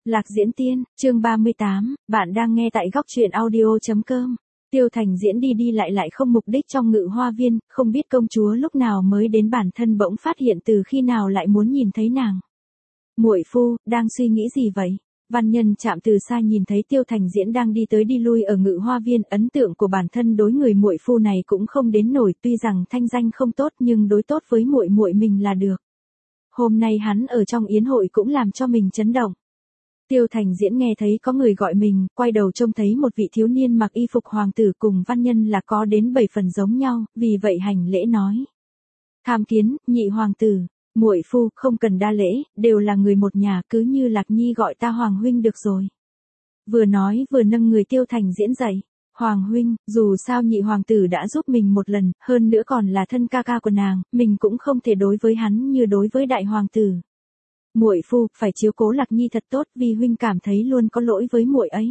Lạc Diễn Tiên, chương 38, bạn đang nghe tại góc truyện audio.com. Tiêu Thành Diễn đi đi lại không mục đích trong Ngự Hoa Viên, không biết công chúa lúc nào mới đến, bản thân bỗng phát hiện từ khi nào lại muốn nhìn thấy nàng. Muội phu, đang suy nghĩ gì vậy? Văn Nhân Trạm từ xa nhìn thấy Tiêu Thành Diễn đang đi tới đi lui ở Ngự Hoa Viên, ấn tượng của bản thân đối người muội phu này cũng không đến nổi, tuy rằng thanh danh không tốt nhưng đối tốt với muội muội mình là được. Hôm nay hắn ở trong yến hội cũng làm cho mình chấn động. Tiêu Thành Diễn nghe thấy có người gọi mình, quay đầu trông thấy một vị thiếu niên mặc y phục hoàng tử cùng Văn Nhân là có đến 7 phần giống nhau, vì vậy hành lễ nói: "Tham kiến, nhị hoàng tử, muội phu, không cần đa lễ, đều là người một nhà, cứ như Lạc Nhi gọi ta Hoàng huynh được rồi." Vừa nói vừa nâng người Tiêu Thành Diễn dậy. "Hoàng huynh, dù sao nhị hoàng tử đã giúp mình một lần, hơn nữa còn là thân ca ca của nàng, mình cũng không thể đối với hắn như đối với đại hoàng tử. Muội phu, phải chiếu cố Lạc Nhi thật tốt, vì huynh cảm thấy luôn có lỗi với muội ấy."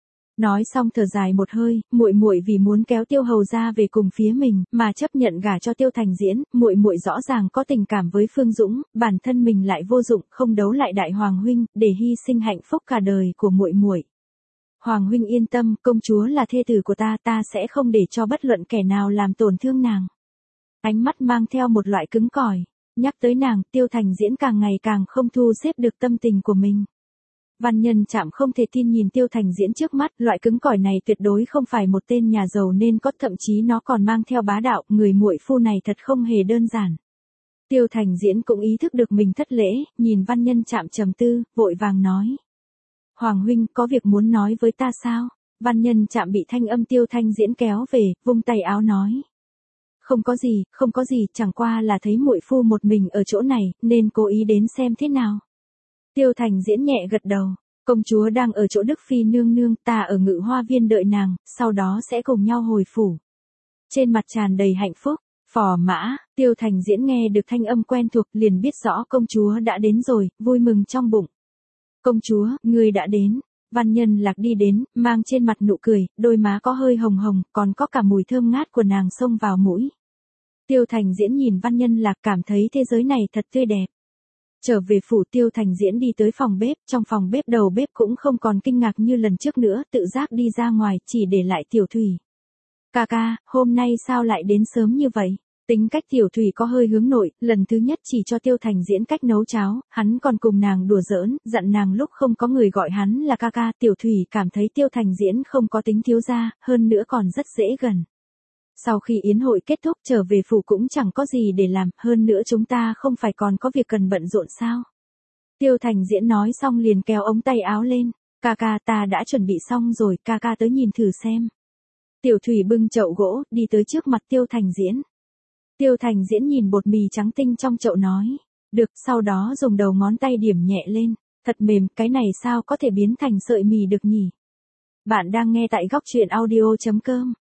Nói xong thở dài một hơi, muội muội vì muốn kéo Tiêu hầu ra về cùng phía mình, mà chấp nhận gả cho Tiêu Thành Diễn, muội muội rõ ràng có tình cảm với Phương Dũng, bản thân mình lại vô dụng, không đấu lại đại hoàng huynh, để hy sinh hạnh phúc cả đời của muội muội. "Hoàng huynh yên tâm, công chúa là thê tử của ta, ta sẽ không để cho bất luận kẻ nào làm tổn thương nàng." Ánh mắt mang theo một loại cứng cỏi. Nhắc tới nàng, Tiêu Thành Diễn càng ngày càng không thu xếp được tâm tình của mình. Văn Nhân Trạm không thể tin nhìn Tiêu Thành Diễn trước mắt, loại cứng cỏi này tuyệt đối không phải một tên nhà giàu nên có, thậm chí nó còn mang theo bá đạo, người muội phu này thật không hề đơn giản. Tiêu Thành Diễn cũng ý thức được mình thất lễ, nhìn Văn Nhân Trạm trầm tư, vội vàng nói: "Hoàng huynh, có việc muốn nói với ta sao?" Văn Nhân Trạm bị thanh âm Tiêu Thành Diễn kéo về, vung tay áo nói: không có gì, chẳng qua là thấy muội phu một mình ở chỗ này, nên cố ý đến xem thế nào." Tiêu Thành Diễn nhẹ gật đầu: "Công chúa đang ở chỗ Đức Phi nương nương, ta ở Ngự Hoa Viên đợi nàng, sau đó sẽ cùng nhau hồi phủ." Trên mặt tràn đầy hạnh phúc. "Phò mã." Tiêu Thành Diễn nghe được thanh âm quen thuộc, liền biết rõ công chúa đã đến rồi, vui mừng trong bụng. "Công chúa, ngươi đã đến." Văn Nhân Lạc đi đến, mang trên mặt nụ cười, đôi má có hơi hồng hồng, còn có cả mùi thơm ngát của nàng xông vào mũi. Tiêu Thành Diễn nhìn Văn Nhân Lạc cảm thấy thế giới này thật tươi đẹp. Trở về phủ, Tiêu Thành Diễn đi tới phòng bếp, trong phòng bếp đầu bếp cũng không còn kinh ngạc như lần trước nữa, tự giác đi ra ngoài, chỉ để lại Tiểu Thủy. "Ca ca, hôm nay sao lại đến sớm như vậy?" Tính cách Tiểu Thủy có hơi hướng nội, lần thứ nhất chỉ cho Tiêu Thành Diễn cách nấu cháo, hắn còn cùng nàng đùa giỡn, dặn nàng lúc không có người gọi hắn là ca ca. Tiểu Thủy cảm thấy Tiêu Thành Diễn không có tính thiếu gia, hơn nữa còn rất dễ gần. Sau khi yến hội kết thúc trở về phủ cũng chẳng có gì để làm, hơn nữa chúng ta không phải còn có việc cần bận rộn sao? Tiêu Thành Diễn nói xong liền kéo ống tay áo lên: "Ca ca, ta đã chuẩn bị xong rồi, ca ca tới nhìn thử xem." Tiểu Thủy bưng chậu gỗ, đi tới trước mặt Tiêu Thành Diễn. Tiêu Thành Diễn nhìn bột mì trắng tinh trong chậu nói: "Được", sau đó dùng đầu ngón tay điểm nhẹ lên: "Thật mềm, cái này sao có thể biến thành sợi mì được nhỉ?" Bạn đang nghe tại góc truyện audio.com.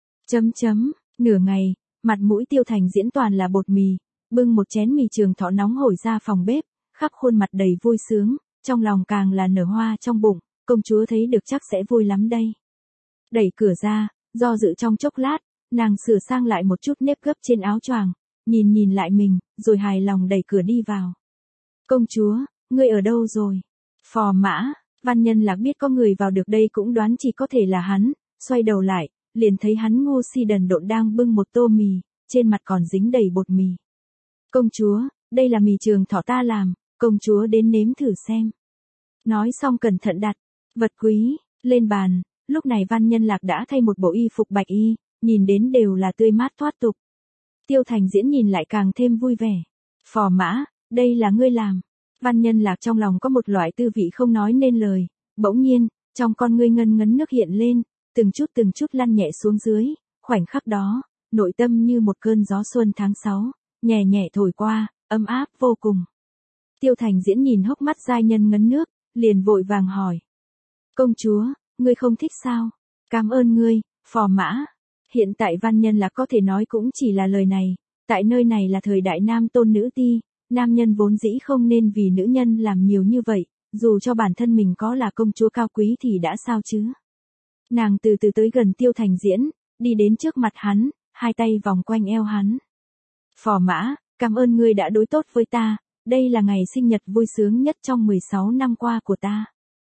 Nửa ngày, mặt mũi Tiêu Thành Diễn toàn là bột mì, bưng một chén mì trường thọ nóng hổi ra phòng bếp, khắp khuôn mặt đầy vui sướng, trong lòng càng là nở hoa trong bụng, công chúa thấy được chắc sẽ vui lắm đây. Đẩy cửa ra, do dự trong chốc lát, nàng sửa sang lại một chút nếp gấp trên áo choàng, nhìn lại mình, rồi hài lòng đẩy cửa đi vào. "Công chúa, ngươi ở đâu rồi?" "Phò mã." Văn Nhân Lạc biết có người vào được đây cũng đoán chỉ có thể là hắn, xoay đầu lại, liền thấy hắn ngu si đần độn đang bưng một tô mì, trên mặt còn dính đầy bột mì. "Công chúa, đây là mì trường thọ ta làm, công chúa đến nếm thử xem." Nói xong cẩn thận đặt vật quý lên bàn, lúc này Văn Nhân Lạc đã thay một bộ y phục bạch y, nhìn đến đều là tươi mát thoát tục. Tiêu Thành Diễn nhìn lại càng thêm vui vẻ. "Phò mã, đây là ngươi làm." Văn Nhân Lạc trong lòng có một loại tư vị không nói nên lời, bỗng nhiên, trong con ngươi ngân ngấn nước hiện lên, từng chút lăn nhẹ xuống dưới, khoảnh khắc đó, nội tâm như một cơn gió xuân tháng 6, nhẹ nhẹ thổi qua, ấm áp vô cùng. Tiêu Thành Diễn nhìn hốc mắt giai nhân ngấn nước, liền vội vàng hỏi: "Công chúa, ngươi không thích sao?" "Cảm ơn ngươi, phò mã." Hiện tại Văn Nhân Lạc có thể nói cũng chỉ là lời này, tại nơi này là thời đại nam tôn nữ ti, nam nhân vốn dĩ không nên vì nữ nhân làm nhiều như vậy, dù cho bản thân mình có là công chúa cao quý thì đã sao chứ. Nàng từ từ tới gần Tiêu Thành Diễn, đi đến trước mặt hắn, hai tay vòng quanh eo hắn. "Phò mã, cảm ơn ngươi đã đối tốt với ta, đây là ngày sinh nhật vui sướng nhất trong 16 năm qua của ta."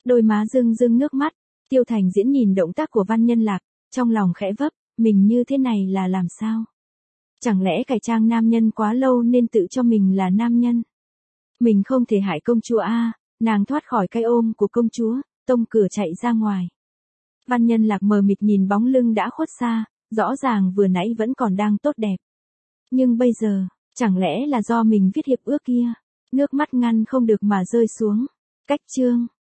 Đôi má rưng rưng nước mắt, Tiêu Thành Diễn nhìn động tác của Văn Nhân Lạc, trong lòng khẽ vấp, mình như thế này là làm sao? Chẳng lẽ cải trang nam nhân quá lâu nên tự cho mình là nam nhân? Mình không thể hại công chúa a. Nàng thoát khỏi cái ôm của công chúa, tông cửa chạy ra ngoài. Văn Nhân Lạc mờ mịt nhìn bóng lưng đã khuất xa, rõ ràng vừa nãy vẫn còn đang tốt đẹp. Nhưng bây giờ, chẳng lẽ là do mình viết hiệp ước kia? Nước mắt ngăn không được mà rơi xuống. Cách chương